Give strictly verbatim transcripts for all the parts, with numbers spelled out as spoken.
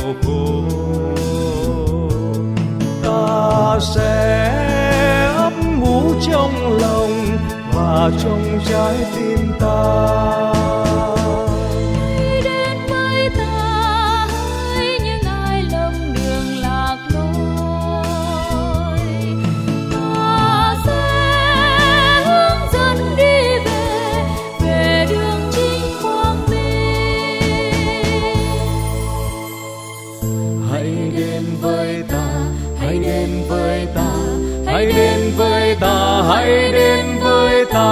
sầu khổ. Ta sẽ ấp ủ trong lòng và trong trái tim ta. Hãy đến với ta, hãy đến với ta, hãy đến với ta,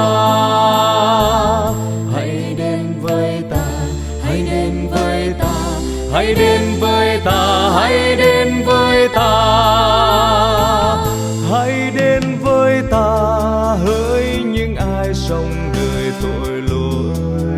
hãy đến với ta, hãy đến với ta, hãy đến với ta, hãy đến với ta, hãy đến với ta, hỡi những ai sống đời tội lỗi.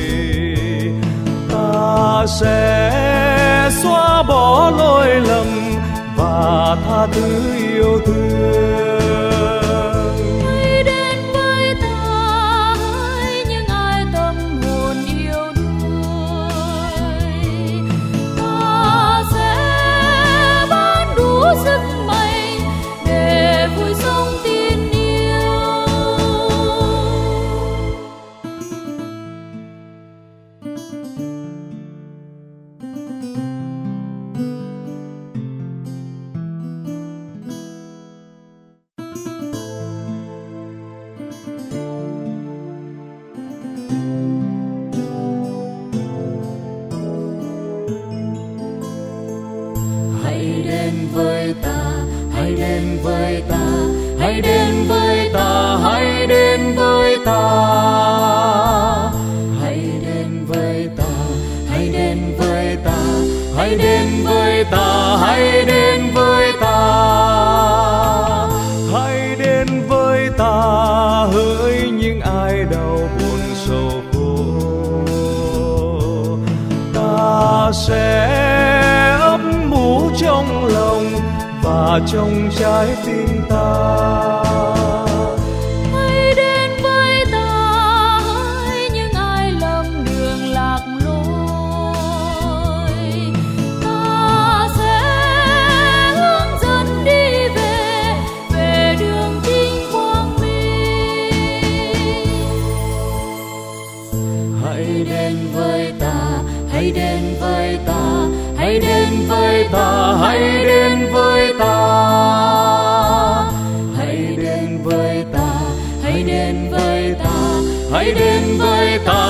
Ta sẽ xóa bỏ lỗi lầm và tha thứ yêu thương. Hãy đến với ta, hỡi những ai tâm hồn yêu đuối. Ta sẽ ban đủ sức mạnh để vui sống tin yêu. Hãy đến với ta, hãy đến với ta, hãy đến với ta, hãy đến với ta, hãy đến với ta, hãy đến với ta, hãy đến với ta, hãy đến với ta, hãy đến với ta, hỡi những ai đau buồn sầu khổ. Ta sẽ trong lòng và trong trái tim ta. Hãy đến với ta, hỡi những ai lầm đường lạc lối. Ta sẽ hướng dẫn đi về về đường chính quang minh. Hãy đến với ta, hãy đến với ta, hãy đến với ta, hãy đến với ta, hãy đến với ta, hãy đến với ta, hãy đến với ta.